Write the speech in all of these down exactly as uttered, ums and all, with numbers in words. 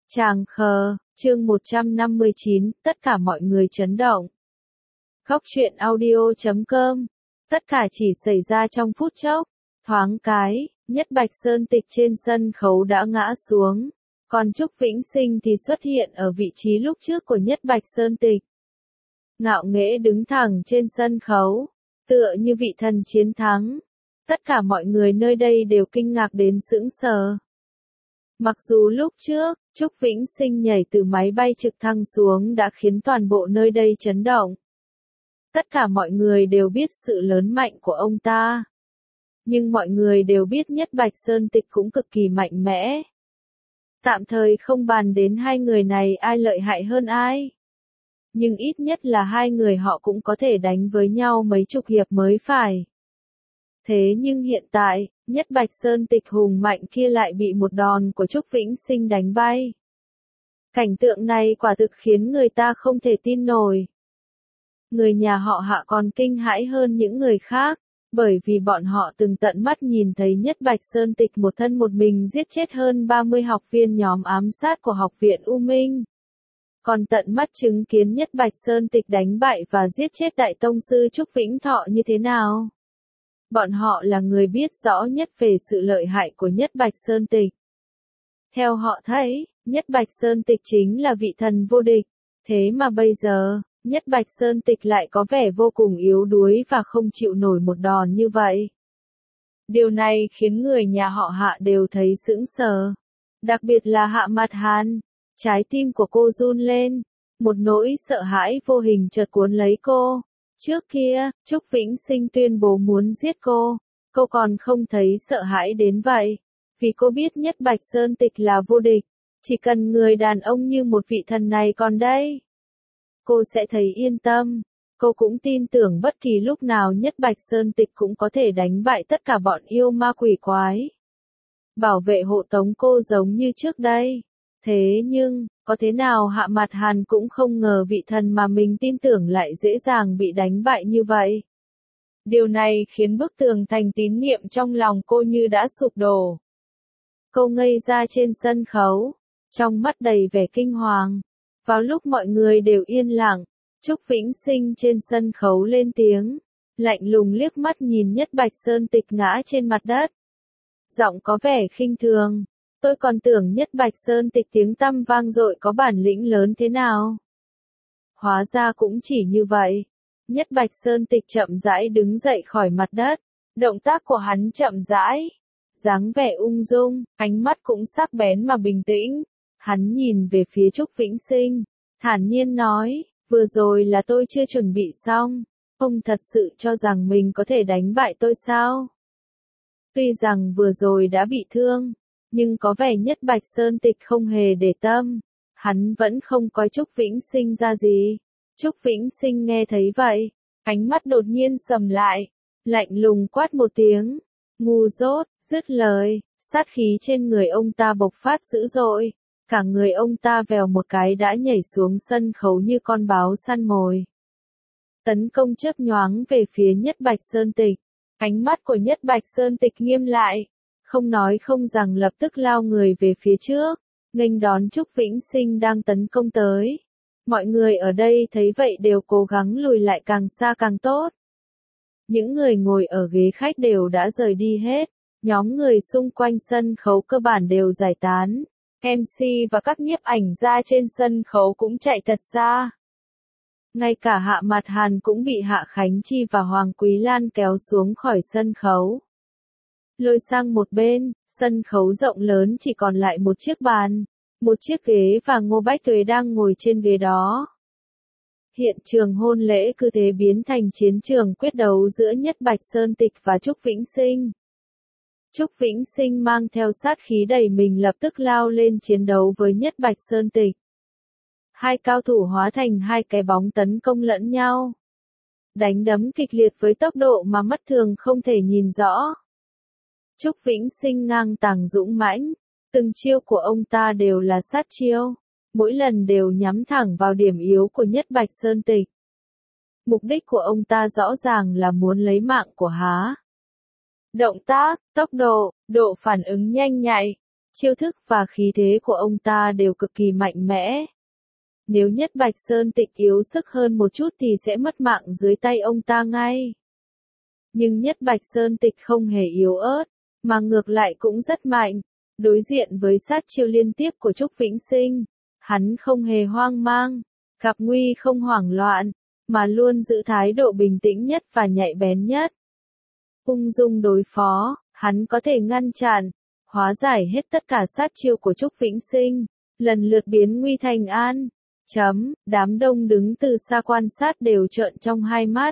Tràng khờ, chương một trăm năm mươi chín, tất cả mọi người chấn động. Góc truyện audio chấm com. Tất cả chỉ xảy ra trong phút chốc. Thoáng cái, Nhất Bạch Sơn Tịch trên sân khấu đã ngã xuống. Còn Trúc Vĩnh Sinh thì xuất hiện ở vị trí lúc trước của Nhất Bạch Sơn Tịch. Ngạo nghễ đứng thẳng trên sân khấu, tựa như vị thần chiến thắng. Tất cả mọi người nơi đây đều kinh ngạc đến sững sờ. Mặc dù lúc trước, Trúc Vĩnh Sinh nhảy từ máy bay trực thăng xuống đã khiến toàn bộ nơi đây chấn động. Tất cả mọi người đều biết sự lớn mạnh của ông ta. Nhưng mọi người đều biết Nhất Bạch Sơn Tịch cũng cực kỳ mạnh mẽ. Tạm thời không bàn đến hai người này ai lợi hại hơn ai. Nhưng ít nhất là hai người họ cũng có thể đánh với nhau mấy chục hiệp mới phải. Thế nhưng hiện tại, Nhất Bạch Sơn Tịch hùng mạnh kia lại bị một đòn của Trúc Vĩnh Sinh đánh bay. Cảnh tượng này quả thực khiến người ta không thể tin nổi. Người nhà họ Hạ còn kinh hãi hơn những người khác, bởi vì bọn họ từng tận mắt nhìn thấy Nhất Bạch Sơn Tịch một thân một mình giết chết hơn ba mươi học viên nhóm ám sát của học viện U Minh. Còn tận mắt chứng kiến Nhất Bạch Sơn Tịch đánh bại và giết chết Đại Tông sư Trúc Vĩnh Thọ như thế nào. Bọn họ là người biết rõ nhất về sự lợi hại của Nhất Bạch Sơn Tịch. Theo họ thấy, Nhất Bạch Sơn Tịch chính là vị thần vô địch. Thế mà bây giờ, Nhất Bạch Sơn Tịch lại có vẻ vô cùng yếu đuối và không chịu nổi một đòn như vậy. Điều này khiến người nhà họ Hạ đều thấy sững sờ. Đặc biệt là Hạ Mạt Hàn. Trái tim của cô run lên. Một nỗi sợ hãi vô hình chợt cuốn lấy cô. Trước kia, Trúc Vĩnh Sinh tuyên bố muốn giết cô, cô còn không thấy sợ hãi đến vậy, vì cô biết Nhất Bạch Sơn Tịch là vô địch, chỉ cần người đàn ông như một vị thần này còn đây. Cô sẽ thấy yên tâm, cô cũng tin tưởng bất kỳ lúc nào Nhất Bạch Sơn Tịch cũng có thể đánh bại tất cả bọn yêu ma quỷ quái. Bảo vệ hộ tống cô giống như trước đây. Thế nhưng, có thế nào Hạ Mạt Hàn cũng không ngờ vị thần mà mình tin tưởng lại dễ dàng bị đánh bại như vậy. Điều này khiến bức tường thành tín niệm trong lòng cô như đã sụp đổ. Cô ngây ra trên sân khấu, trong mắt đầy vẻ kinh hoàng. Vào lúc mọi người đều yên lặng, Trúc Vĩnh Sinh trên sân khấu lên tiếng, lạnh lùng liếc mắt nhìn Nhất Bạch Sơn Tịch ngã trên mặt đất. Giọng có vẻ khinh thường. Tôi còn tưởng Nhất Bạch Sơn Tịch tiếng tăm vang dội có bản lĩnh lớn thế nào. Hóa ra cũng chỉ như vậy. Nhất Bạch Sơn Tịch chậm rãi đứng dậy khỏi mặt đất. Động tác của hắn chậm rãi. Dáng vẻ ung dung, ánh mắt cũng sắc bén mà bình tĩnh. Hắn nhìn về phía Trúc Vĩnh Sinh. Thản nhiên nói, vừa rồi là tôi chưa chuẩn bị xong. Ông thật sự cho rằng mình có thể đánh bại tôi sao? Tuy rằng vừa rồi đã bị thương. Nhưng có vẻ Nhất Bạch Sơn Tịch không hề để tâm. Hắn vẫn không coi Trúc Vĩnh Sinh ra gì. Trúc Vĩnh Sinh nghe thấy vậy. Ánh mắt đột nhiên sầm lại. Lạnh lùng quát một tiếng. Ngu dốt, dứt lời. Sát khí trên người ông ta bộc phát dữ dội. Cả người ông ta vèo một cái đã nhảy xuống sân khấu như con báo săn mồi. Tấn công chớp nhoáng về phía Nhất Bạch Sơn Tịch. Ánh mắt của Nhất Bạch Sơn Tịch nghiêm lại. Không nói không rằng lập tức lao người về phía trước, nghênh đón Trúc Vĩnh Sinh đang tấn công tới. Mọi người ở đây thấy vậy đều cố gắng lùi lại càng xa càng tốt. Những người ngồi ở ghế khách đều đã rời đi hết, nhóm người xung quanh sân khấu cơ bản đều giải tán. em xê và các nhiếp ảnh gia trên sân khấu cũng chạy thật xa. Ngay cả Hạ Mạt Hàn cũng bị Hạ Khánh Chi và Hoàng Quý Lan kéo xuống khỏi sân khấu. Lôi sang một bên, sân khấu rộng lớn chỉ còn lại một chiếc bàn, một chiếc ghế và Ngô Bách Tuế đang ngồi trên ghế đó. Hiện trường hôn lễ cứ thế biến thành chiến trường quyết đấu giữa Nhất Bạch Sơn Tịch và Trúc Vĩnh Sinh. Trúc Vĩnh Sinh mang theo sát khí đầy mình lập tức lao lên chiến đấu với Nhất Bạch Sơn Tịch. Hai cao thủ hóa thành hai cái bóng tấn công lẫn nhau. Đánh đấm kịch liệt với tốc độ mà mắt thường không thể nhìn rõ. Trúc Vĩnh Sinh ngang tàng dũng mãnh, từng chiêu của ông ta đều là sát chiêu, mỗi lần đều nhắm thẳng vào điểm yếu của Nhất Bạch Sơn Tịch. Mục đích của ông ta rõ ràng là muốn lấy mạng của hắn. Động tác, tốc độ, độ phản ứng nhanh nhạy, Chiêu thức và khí thế của ông ta đều cực kỳ mạnh mẽ. Nếu Nhất Bạch Sơn Tịch yếu sức hơn một chút thì sẽ mất mạng dưới tay ông ta ngay. Nhưng Nhất Bạch Sơn Tịch không hề yếu ớt, mà ngược lại cũng rất mạnh. Đối diện với sát chiêu liên tiếp của Trúc Vĩnh Sinh, hắn không hề hoang mang, gặp nguy không hoảng loạn, mà luôn giữ thái độ bình tĩnh nhất và nhạy bén nhất. Ung dung đối phó, hắn có thể ngăn chặn, hóa giải hết tất cả sát chiêu của Trúc Vĩnh Sinh, lần lượt biến nguy thành an. Chấm, đám đông đứng từ xa quan sát đều trợn trong hai mắt.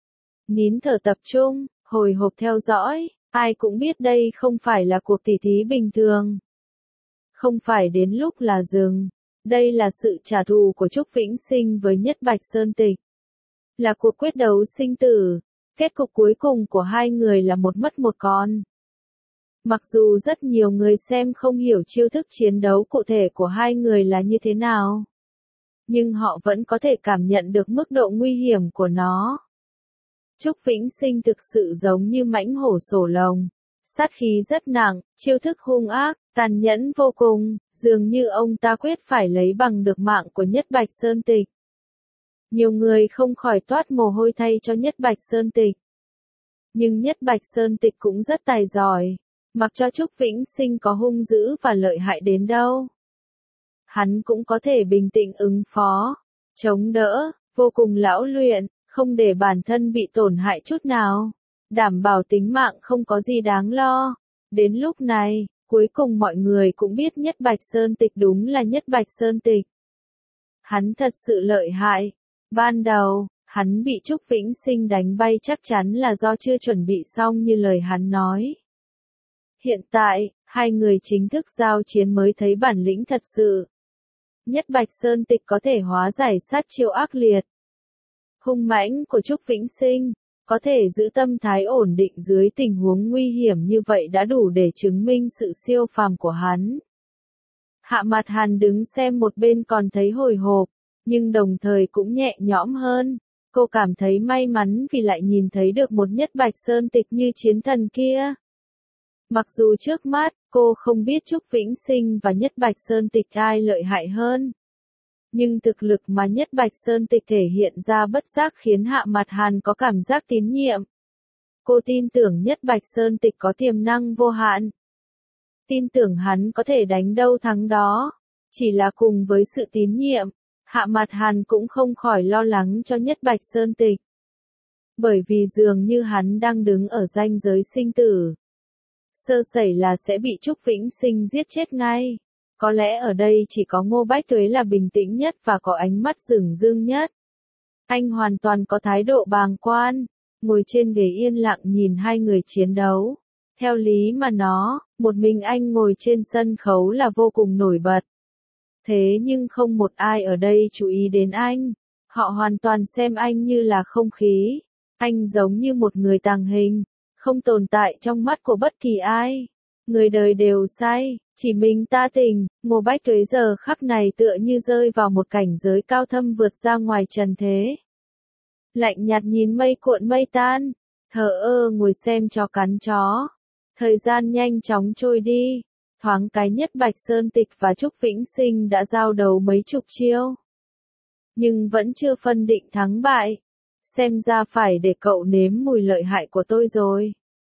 Nín thở tập trung, hồi hộp theo dõi, ai cũng biết đây không phải là cuộc tỉ thí bình thường. Không phải đến lúc là dừng, đây là sự trả thù của Trúc Vĩnh Sinh với Nhất Bạch Sơn Tịch. Là cuộc quyết đấu sinh tử, kết cục cuối cùng của hai người là một mất một còn. Mặc dù rất nhiều người xem không hiểu chiêu thức chiến đấu cụ thể của hai người là như thế nào, nhưng họ vẫn có thể cảm nhận được mức độ nguy hiểm của nó. Trúc Vĩnh Sinh thực sự giống như mãnh hổ sổ lồng, sát khí rất nặng, chiêu thức hung ác, tàn nhẫn vô cùng, dường như ông ta quyết phải lấy bằng được mạng của Nhất Bạch Sơn Tịch. Nhiều người không khỏi toát mồ hôi thay cho Nhất Bạch Sơn Tịch. Nhưng Nhất Bạch Sơn Tịch cũng rất tài giỏi, mặc cho Trúc Vĩnh Sinh có hung dữ và lợi hại đến đâu, hắn cũng có thể bình tĩnh ứng phó, chống đỡ, vô cùng lão luyện, không để bản thân bị tổn hại chút nào, đảm bảo tính mạng không có gì đáng lo. Đến lúc này, cuối cùng mọi người cũng biết Nhất Bạch Sơn Tịch đúng là Nhất Bạch Sơn Tịch. Hắn thật sự lợi hại. Ban đầu, hắn bị Trúc Vĩnh Sinh đánh bay chắc chắn là do chưa chuẩn bị xong như lời hắn nói. Hiện tại, hai người chính thức giao chiến mới thấy bản lĩnh thật sự. Nhất Bạch Sơn Tịch có thể hóa giải sát chiêu ác liệt, hung mãnh của Trúc Vĩnh Sinh, có thể giữ tâm thái ổn định dưới tình huống nguy hiểm như vậy đã đủ để chứng minh sự siêu phàm của hắn. Hạ Mạt Hàn đứng xem một bên còn thấy hồi hộp, nhưng đồng thời cũng nhẹ nhõm hơn. Cô cảm thấy may mắn vì lại nhìn thấy được một Nhất Bạch Sơn Tịch như chiến thần kia. Mặc dù trước mắt, cô không biết Trúc Vĩnh Sinh và Nhất Bạch Sơn Tịch ai lợi hại hơn. Nhưng thực lực mà Nhất Bạch Sơn Tịch thể hiện ra bất giác khiến Hạ Mạt Hàn có cảm giác tín nhiệm. Cô tin tưởng Nhất Bạch Sơn Tịch có tiềm năng vô hạn. Tin tưởng hắn có thể đánh đâu thắng đó. Chỉ là cùng với sự tín nhiệm, Hạ Mạt Hàn cũng không khỏi lo lắng cho Nhất Bạch Sơn Tịch. Bởi vì dường như hắn đang đứng ở ranh giới sinh tử. Sơ sẩy là sẽ bị Trúc Vĩnh Sinh giết chết ngay. Có lẽ ở đây chỉ có Ngô Bách Tuế là bình tĩnh nhất và có ánh mắt dửng dưng nhất. Anh hoàn toàn có thái độ bàng quan, ngồi trên ghế yên lặng nhìn hai người chiến đấu. Theo lý mà nó, một mình anh ngồi trên sân khấu là vô cùng nổi bật. Thế nhưng không một ai ở đây chú ý đến anh. Họ hoàn toàn xem anh như là không khí. Anh giống như một người tàng hình, không tồn tại trong mắt của bất kỳ ai. Người đời đều sai, chỉ mình ta tình. Ngô Bách Tuế giờ khắc này tựa như rơi vào một cảnh giới cao thâm vượt ra ngoài trần thế. Lạnh nhạt nhìn mây cuộn mây tan, thờ ơ ngồi xem chó cắn chó. Thời gian nhanh chóng trôi đi, thoáng cái Nhất Bạch Sơn Tịch và Trúc Vĩnh Sinh đã giao đấu mấy chục chiêu. Nhưng vẫn chưa phân định thắng bại. Xem ra phải để cậu nếm mùi lợi hại của tôi rồi.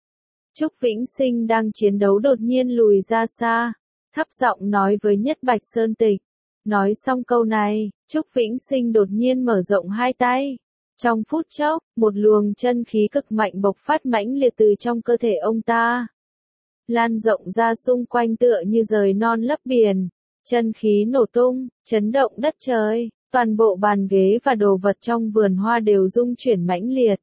Trúc Vĩnh Sinh đang chiến đấu đột nhiên lùi ra xa, thấp giọng nói với Nhất Bạch Sơn Tịch. Nói xong câu này, Trúc Vĩnh Sinh đột nhiên mở rộng hai tay. Trong phút chốc, một luồng chân khí cực mạnh bộc phát mãnh liệt từ trong cơ thể ông ta. Lan rộng ra xung quanh tựa như rời non lấp biển. Chân khí nổ tung, chấn động đất trời. Toàn bộ bàn ghế và đồ vật trong vườn hoa đều rung chuyển mãnh liệt.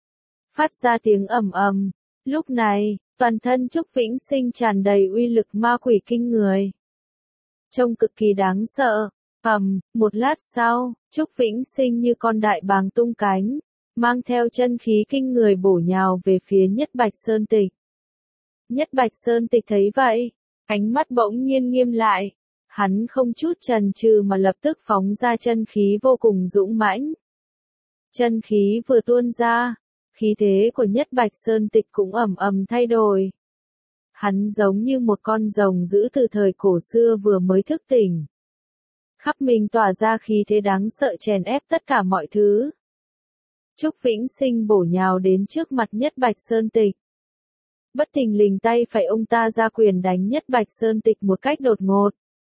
Phát ra tiếng ầm ầm. Lúc này, toàn thân Trúc Vĩnh Sinh tràn đầy uy lực ma quỷ kinh người. Trông cực kỳ đáng sợ. Ầm, một lát sau, Trúc Vĩnh Sinh như con đại bàng tung cánh, mang theo chân khí kinh người bổ nhào về phía Nhất Bạch Sơn Tịch. Nhất Bạch Sơn Tịch thấy vậy, ánh mắt bỗng nhiên nghiêm lại. Hắn không chút chần chừ mà lập tức phóng ra chân khí vô cùng dũng mãnh. Chân khí vừa tuôn ra, khí thế của Nhất Bạch Sơn Tịch cũng ầm ầm thay đổi. Hắn giống như một con rồng dữ từ thời cổ xưa vừa mới thức tỉnh. Khắp mình tỏa ra khí thế đáng sợ chèn ép tất cả mọi thứ. Trúc Vĩnh Sinh bổ nhào đến trước mặt Nhất Bạch Sơn Tịch. Bất thình lình tay phải ông ta ra quyền đánh Nhất Bạch Sơn Tịch một cách đột ngột.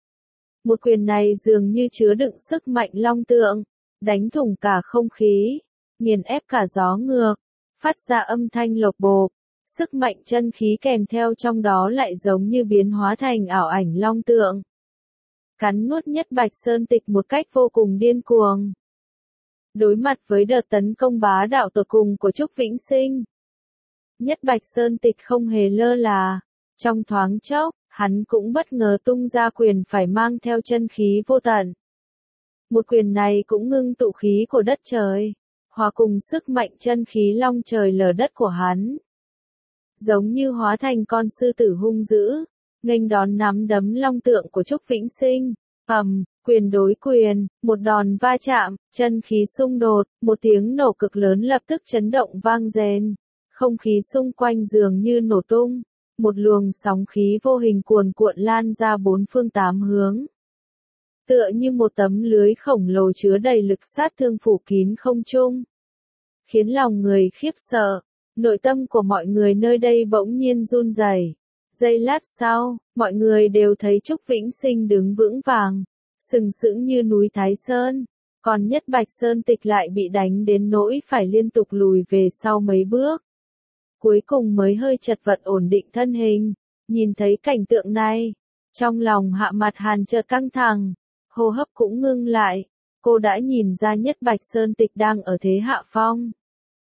Một quyền này dường như chứa đựng sức mạnh long tượng, đánh thủng cả không khí, nghiền ép cả gió ngược, phát ra âm thanh lộc bộp. Sức mạnh chân khí kèm theo trong đó lại giống như biến hóa thành ảo ảnh long tượng. Cắn nuốt Nhất Bạch Sơn Tịch một cách vô cùng điên cuồng. Đối mặt với đợt tấn công bá đạo tột cùng của Trúc Vĩnh Sinh, Nhất Bạch Sơn Tịch không hề lơ là. Trong thoáng chốc, hắn cũng bất ngờ tung ra quyền phải mang theo chân khí vô tận. Một quyền này cũng ngưng tụ khí của đất trời, hòa cùng sức mạnh chân khí long trời lở đất của hắn. Giống như hóa thành con sư tử hung dữ, nghênh đón nắm đấm long tượng của Trúc Vĩnh Sinh. Ầm, quyền đối quyền, một đòn va chạm, chân khí xung đột, một tiếng nổ cực lớn lập tức chấn động vang rền. Không khí xung quanh dường như nổ tung, một luồng sóng khí vô hình cuồn cuộn lan ra bốn phương tám hướng. Tựa như một tấm lưới khổng lồ chứa đầy lực sát thương phủ kín không trung. Khiến lòng người khiếp sợ, nội tâm của mọi người nơi đây bỗng nhiên run rẩy. Giây lát sau, mọi người đều thấy Trúc Vĩnh Sinh đứng vững vàng, sừng sững như núi Thái Sơn, còn Nhất Bạch Sơn Tịch lại bị đánh đến nỗi phải liên tục lùi về sau mấy bước. Cuối cùng mới hơi chật vật ổn định thân hình, nhìn thấy cảnh tượng này, trong lòng Hạ Mặt Hàn chợt căng thẳng, hô hấp cũng ngưng lại, cô đã nhìn ra Nhất Bạch Sơn Tịch đang ở thế hạ phong.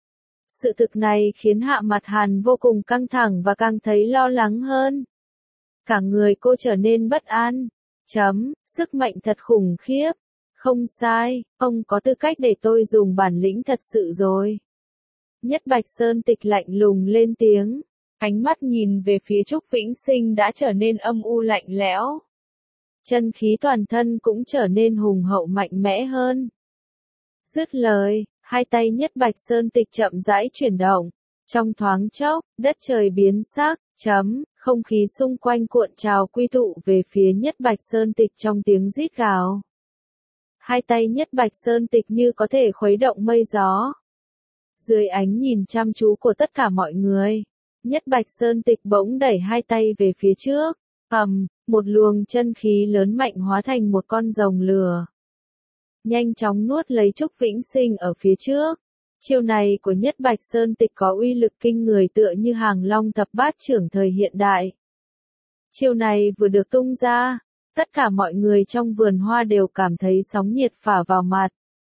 Sự thực này khiến Hạ Mặt Hàn vô cùng căng thẳng và càng thấy lo lắng hơn. Cả người cô trở nên bất an. Chấm, sức mạnh thật khủng khiếp. Không sai, ông có tư cách để tôi dùng bản lĩnh thật sự rồi. Nhất Bạch Sơn Tịch lạnh lùng lên tiếng. Ánh mắt nhìn về phía Trúc Vĩnh Sinh đã trở nên âm u lạnh lẽo. Chân khí toàn thân cũng trở nên hùng hậu mạnh mẽ hơn. Dứt lời, hai tay Nhất Bạch Sơn Tịch chậm rãi chuyển động. Trong thoáng chốc, đất trời biến sắc, chấm, không khí xung quanh cuộn trào quy tụ về phía Nhất Bạch Sơn Tịch trong tiếng rít gào. Hai tay Nhất Bạch Sơn Tịch như có thể khuấy động mây gió. Dưới ánh nhìn chăm chú của tất cả mọi người, Nhất Bạch Sơn Tịch bỗng đẩy hai tay về phía trước. Ầm, một luồng chân khí lớn mạnh hóa thành một con rồng lửa. Nhanh chóng nuốt lấy Trúc Vĩnh Sinh ở phía trước. Chiêu này của Nhất Bạch Sơn Tịch có uy lực kinh người tựa như hàng long thập bát trưởng thời hiện đại. Chiêu này vừa được tung ra, tất cả mọi người trong vườn hoa đều cảm thấy sóng nhiệt phả vào mặt.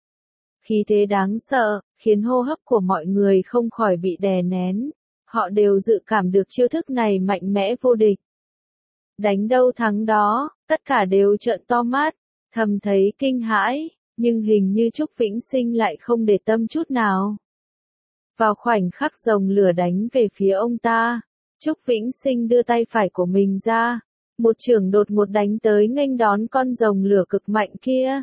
Khí thế đáng sợ, khiến hô hấp của mọi người không khỏi bị đè nén. Họ đều dự cảm được chiêu thức này mạnh mẽ vô địch. Đánh đâu thắng đó, tất cả đều trợn to mắt, thầm thấy kinh hãi, nhưng hình như Trúc Vĩnh Sinh lại không để tâm chút nào. Vào khoảnh khắc rồng lửa đánh về phía ông ta, Trúc Vĩnh Sinh đưa tay phải của mình ra, một chưởng đột ngột đánh tới nghênh đón con rồng lửa cực mạnh kia.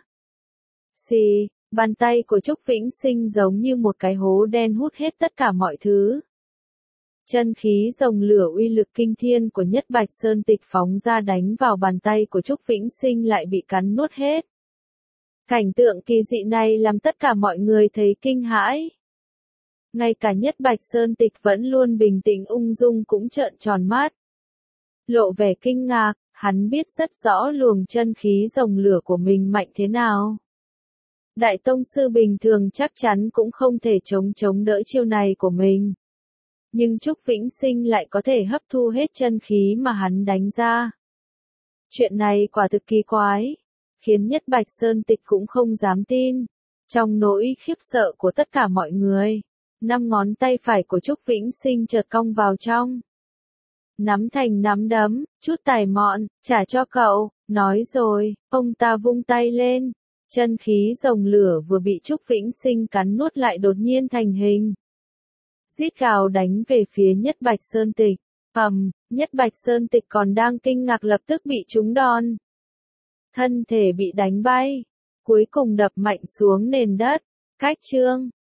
Xì, bàn tay của Trúc Vĩnh Sinh giống như một cái hố đen hút hết tất cả mọi thứ. Chân khí rồng lửa uy lực kinh thiên của Nhất Bạch Sơn Tịch phóng ra đánh vào bàn tay của Trúc Vĩnh Sinh lại bị cắn nuốt hết. Cảnh tượng kỳ dị này làm tất cả mọi người thấy kinh hãi. Ngay cả Nhất Bạch Sơn Tịch vẫn luôn bình tĩnh ung dung cũng trợn tròn mắt. Lộ vẻ kinh ngạc, hắn biết rất rõ luồng chân khí rồng lửa của mình mạnh thế nào. Đại tông sư bình thường chắc chắn cũng không thể chống chống đỡ chiêu này của mình. Nhưng Trúc Vĩnh Sinh lại có thể hấp thu hết chân khí mà hắn đánh ra. Chuyện này quả thực kỳ quái, khiến Nhất Bạch Sơn Tịch cũng không dám tin. Trong nỗi khiếp sợ của tất cả mọi người, năm ngón tay phải của Trúc Vĩnh Sinh chợt cong vào trong. Nắm thành nắm đấm, chút tài mọn, trả cho cậu, nói rồi, ông ta vung tay lên. Chân khí rồng lửa vừa bị Trúc Vĩnh Sinh cắn nuốt lại đột nhiên thành hình. Rít gào đánh về phía Nhất Bạch Sơn Tịch. Ầm, Nhất Bạch Sơn Tịch còn đang kinh ngạc lập tức bị trúng đòn. Thân thể bị đánh bay, cuối cùng đập mạnh xuống nền đất. Cách chương